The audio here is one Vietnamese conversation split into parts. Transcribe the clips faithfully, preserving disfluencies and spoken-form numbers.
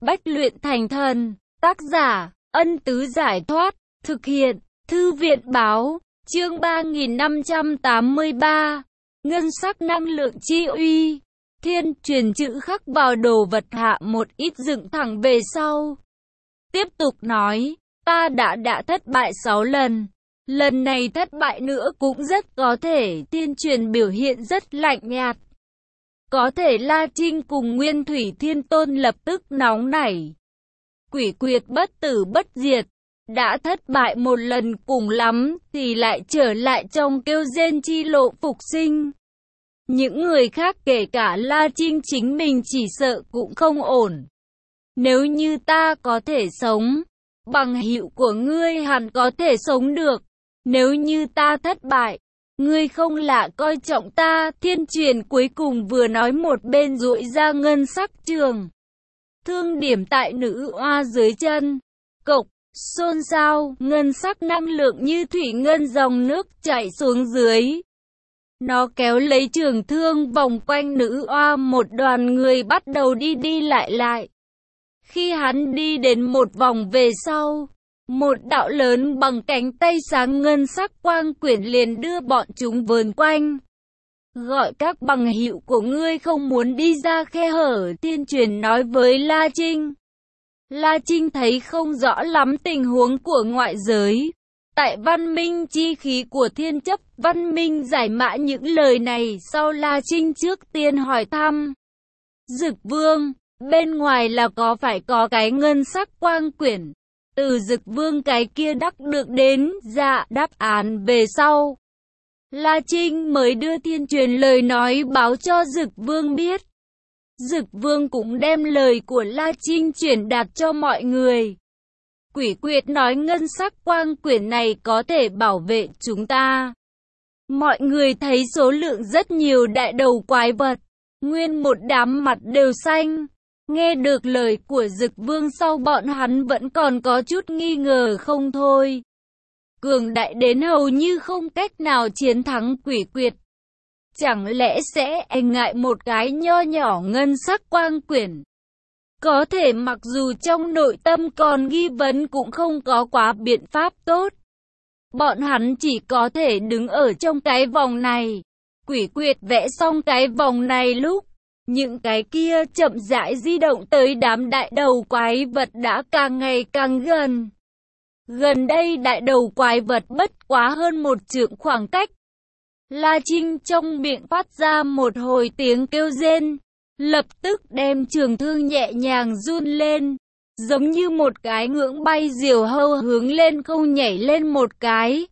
bách luyện thành thần. Tác giả, Ân Tứ Giải Thoát. Thực hiện, Thư viện Báo. Chương ba nghìn năm trăm tám mươi ba. Ngân sắc năng lượng chi uy. Thiên truyền chữ khắc vào đồ vật hạ một ít dựng thẳng về sau. Tiếp tục nói, ta đã đã thất bại sáu lần. Lần này thất bại nữa cũng rất có thể. Thiên truyền biểu hiện rất lạnh nhạt. Có thể La Trinh cùng Nguyên Thủy Thiên Tôn lập tức nóng nảy. Quỷ quyệt bất tử bất diệt. Đã thất bại một lần cùng lắm thì lại trở lại trong kêu rên chi lộ phục sinh. Những người khác kể cả La Trinh chính mình chỉ sợ cũng không ổn. Nếu như ta có thể sống, bằng hữu của ngươi hẳn có thể sống được. Nếu như ta thất bại, ngươi không lạ coi trọng ta. Thiên truyền cuối cùng vừa nói một bên duỗi ra ngân sắc trường thương điểm tại nữ oa dưới chân. Cộc, xôn xao, ngân sắc năng lượng như thủy ngân dòng nước chảy xuống dưới. Nó kéo lấy trường thương vòng quanh nữ oa, một đoàn người bắt đầu đi đi lại lại. Khi hắn đi đến một vòng về sau, một đạo lớn bằng cánh tay sáng ngân sắc quang quyển liền đưa bọn chúng vờn quanh. Gọi các bằng hữu của ngươi không muốn đi ra khe hở, Thiên truyền nói với La Trinh. La Trinh thấy không rõ lắm tình huống của ngoại giới. Tại văn minh chi khí của thiên chấp, văn minh giải mã những lời này sau. La Trinh trước tiên hỏi thăm Dực Vương, bên ngoài là có phải có cái ngân sắc quang quyển? Từ Dực Vương cái kia đắc được đến dạ đáp án về sau. La Trinh mới đưa Thiên truyền lời nói báo cho Dực Vương biết. Dực Vương cũng đem lời của La Trinh truyền đạt cho mọi người. Quỷ quyệt nói ngân sắc quang quyển này có thể bảo vệ chúng ta. Mọi người thấy số lượng rất nhiều đại đầu quái vật, nguyên một đám mặt đều xanh. Nghe được lời của Dực Vương sau bọn hắn vẫn còn có chút nghi ngờ không thôi. Cường đại đến hầu như không cách nào chiến thắng quỷ quyệt. Chẳng lẽ sẽ e ngại một cái nho nhỏ ngân sắc quang quyển? Có thể mặc dù trong nội tâm còn nghi vấn cũng không có quá biện pháp tốt. Bọn hắn chỉ có thể đứng ở trong cái vòng này. Quỷ quyệt vẽ xong cái vòng này lúc những cái kia chậm rãi di động tới đám đại đầu quái vật đã càng ngày càng gần. Gần đây đại đầu quái vật bất quá hơn một trượng khoảng cách. La Trinh trong miệng phát ra một hồi tiếng kêu rên, lập tức đem trường thương nhẹ nhàng run lên, giống như một cái ngưỡng bay diều hâu hướng lên không nhảy lên một cái.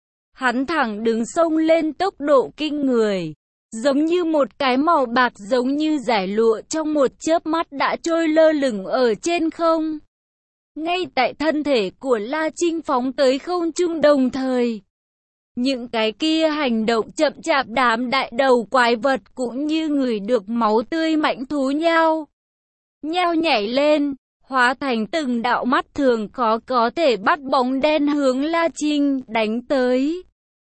Hắn thẳng đứng xông lên tốc độ kinh người, giống như một cái màu bạc giống như dải lụa trong một chớp mắt đã trôi lơ lửng ở trên không. Ngay tại thân thể của La Trinh phóng tới không trung đồng thời. Những cái kia hành động chậm chạp đám đại đầu quái vật cũng như người được máu tươi mãnh thú nhau. Nhao nhảy lên, hóa thành từng đạo mắt thường khó có thể bắt bóng đen hướng La Trinh đánh tới.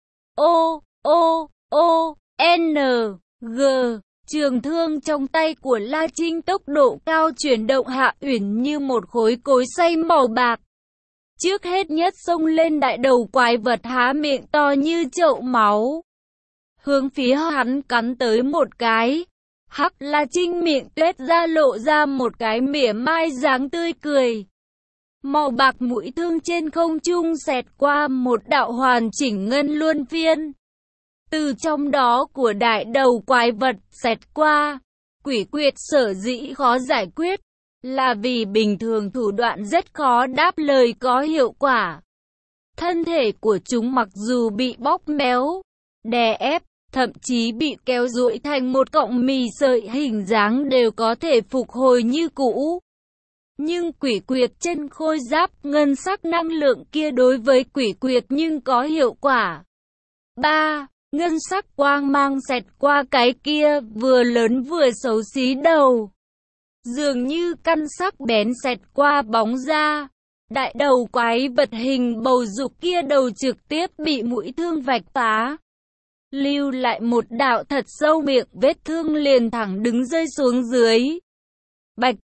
Ô, ô, ô, N, G, trường thương trong tay của La Trinh tốc độ cao chuyển động hạ uyển như một khối cối xay màu bạc. Trước hết nhất xông lên đại đầu quái vật há miệng to như chậu máu. Hướng phía hắn cắn tới một cái. Hắc La Trinh miệng tuét ra lộ ra một cái mỉa mai dáng tươi cười. Màu bạc mũi thương trên không trung xẹt qua một đạo hoàn chỉnh ngân luân phiên. Từ trong đó của đại đầu quái vật xẹt qua. Quỷ quyệt sở dĩ khó giải quyết là vì bình thường thủ đoạn rất khó đáp lời có hiệu quả. Thân thể của chúng mặc dù bị bóp méo, đè ép, thậm chí bị kéo duỗi thành một cọng mì sợi hình dáng đều có thể phục hồi như cũ. Nhưng quỷ quyệt trên khôi giáp ngân sắc năng lượng kia đối với quỷ quyệt nhưng có hiệu quả. ba. Ngân sắc quang mang xẹt qua cái kia vừa lớn vừa xấu xí đầu. Dường như căn sắc bén xẹt qua bóng da. Đại đầu quái vật hình bầu dục kia đầu trực tiếp bị mũi thương vạch phá. Lưu lại một đạo thật sâu, miệng vết thương liền thẳng đứng rơi xuống dưới. Bạch,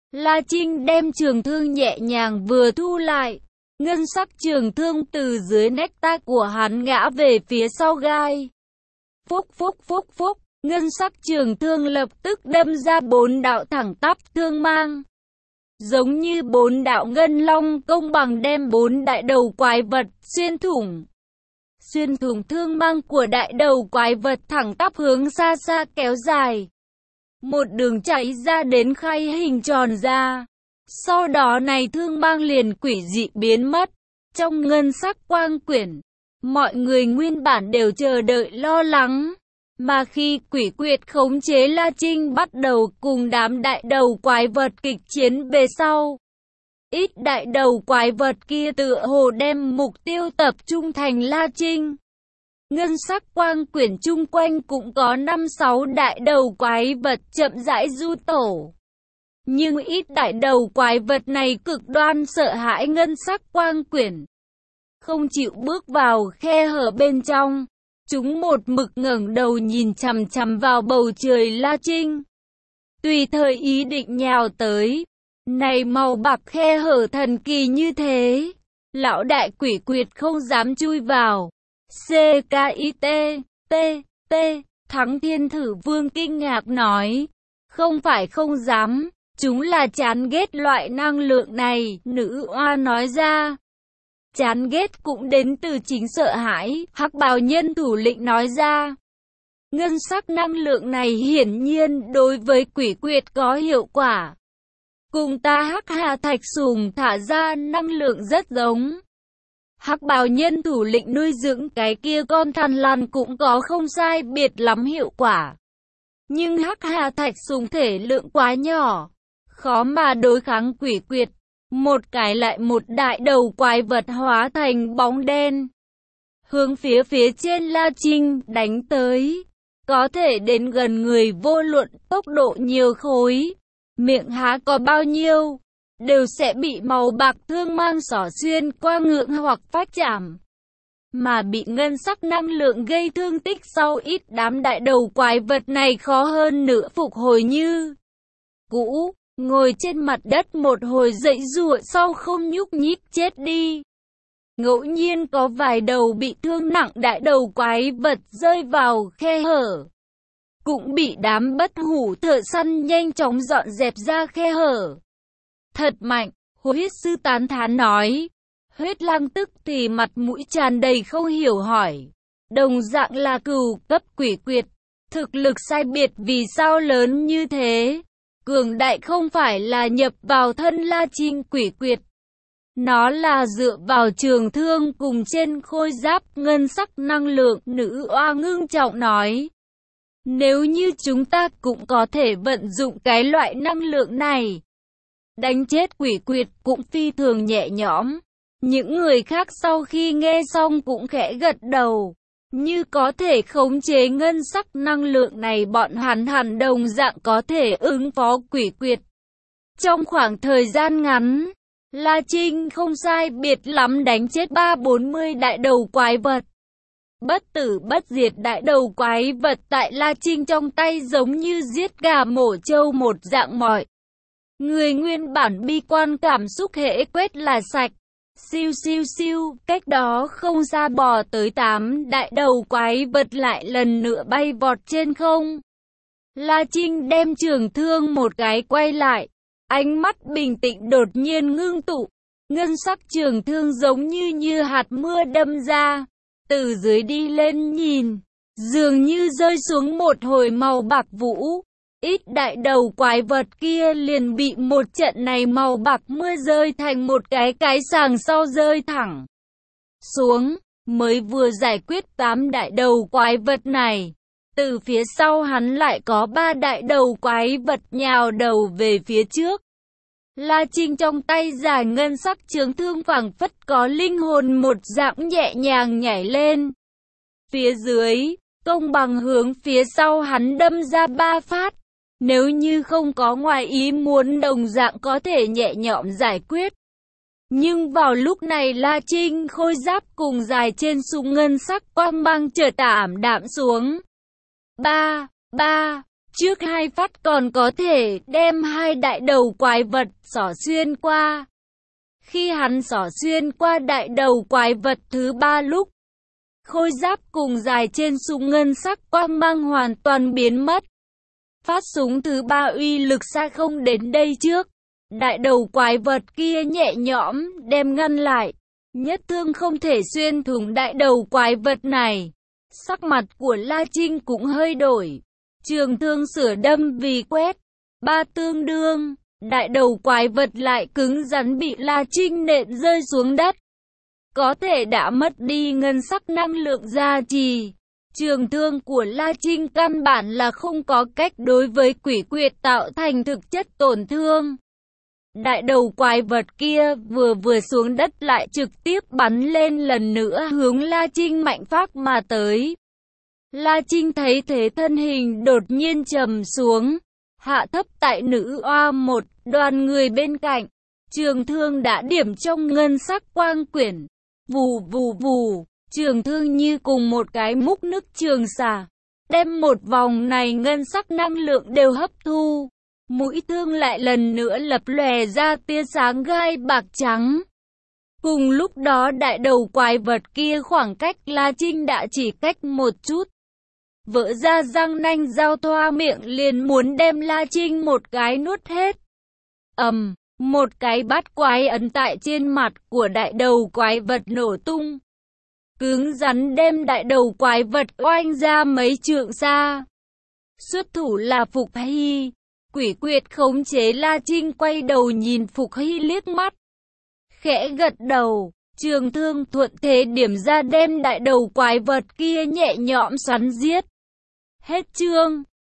La Trinh đem trường thương nhẹ nhàng vừa thu lại. Ngân sắc trường thương từ dưới nách tay của hắn ngã về phía sau gai. Phúc phúc phúc phúc, ngân sắc trường thương lập tức đâm ra bốn đạo thẳng tắp thương mang. Giống như bốn đạo ngân long công bằng đem bốn đại đầu quái vật xuyên thủng. Xuyên thủng thương mang của đại đầu quái vật thẳng tắp hướng xa xa kéo dài. Một đường chạy ra đến khay hình tròn ra. Sau đó này thương mang liền quỷ dị biến mất. Trong ngân sắc quang quyển, mọi người nguyên bản đều chờ đợi lo lắng. Mà khi quỷ quyệt khống chế La Trinh bắt đầu cùng đám đại đầu quái vật kịch chiến về sau. Ít đại đầu quái vật kia tựa hồ đem mục tiêu tập trung thành La Trinh. Ngân sắc quang quyển chung quanh cũng có năm sáu đại đầu quái vật chậm rãi du tổ. Nhưng ít đại đầu quái vật này cực đoan sợ hãi ngân sắc quang quyển. Không chịu bước vào khe hở bên trong. Chúng một mực ngẩng đầu nhìn chằm chằm vào bầu trời La Trinh. Tùy thời ý định nhào tới. Này màu bạc khe hở thần kỳ như thế. Lão đại quỷ quyệt không dám chui vào. C K I T, T, T, Thắng Thiên Thử Vương kinh ngạc nói. Không phải không dám, chúng là chán ghét loại năng lượng này, nữ oa nói ra. Chán ghét cũng đến từ chính sợ hãi, hắc bào nhân thủ lĩnh nói ra. Ngân sắc năng lượng này hiển nhiên đối với quỷ quyệt có hiệu quả. Cùng ta hắc hà thạch sùng thả ra năng lượng rất giống. Hắc bào nhân thủ lĩnh nuôi dưỡng cái kia con thằn lằn cũng có không sai biệt lắm hiệu quả. Nhưng hắc hà thạch sùng thể lượng quá nhỏ, khó mà đối kháng quỷ quyệt. Một cái lại một đại đầu quái vật hóa thành bóng đen. Hướng phía phía trên La Trinh đánh tới. Có thể đến gần người vô luận tốc độ nhiều khối. Miệng há có bao nhiêu, đều sẽ bị màu bạc thương mang xỏ xuyên qua ngưỡng hoặc phách chạm. Mà bị ngân sắc năng lượng gây thương tích sau ít đám đại đầu quái vật này khó hơn nữa phục hồi như cũ. Ngồi trên mặt đất một hồi dậy dụa sau không nhúc nhích chết đi. Ngẫu nhiên có vài đầu bị thương nặng đại đầu quái vật rơi vào khe hở. Cũng bị đám bất hủ thợ săn nhanh chóng dọn dẹp ra khe hở. Thật mạnh, huyết sư tán thán nói. Huyết lang tức thì mặt mũi tràn đầy không hiểu hỏi. Đồng dạng là cừu cấp quỷ quyệt. Thực lực sai biệt vì sao lớn như thế? Cường đại không phải là nhập vào thân La Trinh quỷ quyệt. Nó là dựa vào trường thương cùng trên khôi giáp ngân sắc năng lượng, nữ oa ngưng trọng nói. Nếu như chúng ta cũng có thể vận dụng cái loại năng lượng này, đánh chết quỷ quyệt cũng phi thường nhẹ nhõm. Những người khác sau khi nghe xong cũng khẽ gật đầu. Như có thể khống chế ngân sắc năng lượng này bọn hắn hẳn đồng dạng có thể ứng phó quỷ quyệt. Trong khoảng thời gian ngắn, La Trinh không sai biệt lắm đánh chết ba bốn mươi đại đầu quái vật. Bất tử bất diệt đại đầu quái vật tại La Trinh trong tay giống như giết gà mổ trâu một dạng mọi. Người nguyên bản bi quan cảm xúc hễ quét là sạch. Siêu siêu siêu, cách đó không xa bò tới tám đại đầu quái vật lại lần nữa bay vọt trên không. La Trinh đem trường thương một cái quay lại, ánh mắt bình tĩnh đột nhiên ngưng tụ. Ngân sắc trường thương giống như như hạt mưa đâm ra, từ dưới đi lên nhìn, dường như rơi xuống một hồi màu bạc vũ. Ít đại đầu quái vật kia liền bị một trận này màu bạc mưa rơi thành một cái cái sàng sau rơi thẳng xuống. Mới vừa giải quyết tám đại đầu quái vật này, từ phía sau hắn lại có ba đại đầu quái vật nhào đầu về phía trước. La Trinh trong tay giải ngân sắc trường thương phảng phất có linh hồn một dạng nhẹ nhàng nhảy lên. Phía dưới, công bằng hướng phía sau hắn đâm ra ba phát. Nếu như không có ngoài ý muốn đồng dạng có thể nhẹ nhõm giải quyết. Nhưng vào lúc này La Trinh khôi giáp cùng dài trên súng ngân sắc quang mang chợt ảm đạm xuống. Ba, ba, Trước hai phát còn có thể đem hai đại đầu quái vật xỏ xuyên qua. Khi hắn xỏ xuyên qua đại đầu quái vật thứ ba lúc, khôi giáp cùng dài trên súng ngân sắc quang mang hoàn toàn biến mất. Phát súng thứ ba uy lực xa không đến đây trước. Đại đầu quái vật kia nhẹ nhõm đem ngăn lại. Nhất thương không thể xuyên thủng đại đầu quái vật này. Sắc mặt của La Trinh cũng hơi đổi. Trường thương sửa đâm vì quét. Ba tương đương. Đại đầu quái vật lại cứng rắn bị La Trinh nện rơi xuống đất. Có thể đã mất đi ngân sắc năng lượng gia trì. Trường thương của La Trinh căn bản là không có cách đối với quỷ quyệt tạo thành thực chất tổn thương. Đại đầu quái vật kia vừa vừa xuống đất lại trực tiếp bắn lên lần nữa hướng La Trinh mạnh phát mà tới. La Trinh thấy thế thân hình đột nhiên trầm xuống, hạ thấp tại nữ oa một đoàn người bên cạnh. Trường thương đã điểm trong ngân sắc quang quyển. Vù vù vù, trường thương như cùng một cái múc nước trường xả, đem một vòng này ngân sắc năng lượng đều hấp thu. Mũi thương lại lần nữa lập lòe ra tia sáng gai bạc trắng. Cùng lúc đó đại đầu quái vật kia khoảng cách La Trinh đã chỉ cách một chút. Vỡ ra răng nanh giao thoa miệng liền muốn đem La Trinh một cái nuốt hết. Ầm, um, một cái bát quái ấn tại trên mặt của đại đầu quái vật nổ tung. Cứng rắn đem đại đầu quái vật oanh ra mấy trượng xa. Xuất thủ là Phục Hy. Quỷ quyệt khống chế La Trinh quay đầu nhìn Phục Hy liếc mắt. Khẽ gật đầu, trường thương thuận thế điểm ra đem đại đầu quái vật kia nhẹ nhõm xoắn giết. Hết chương.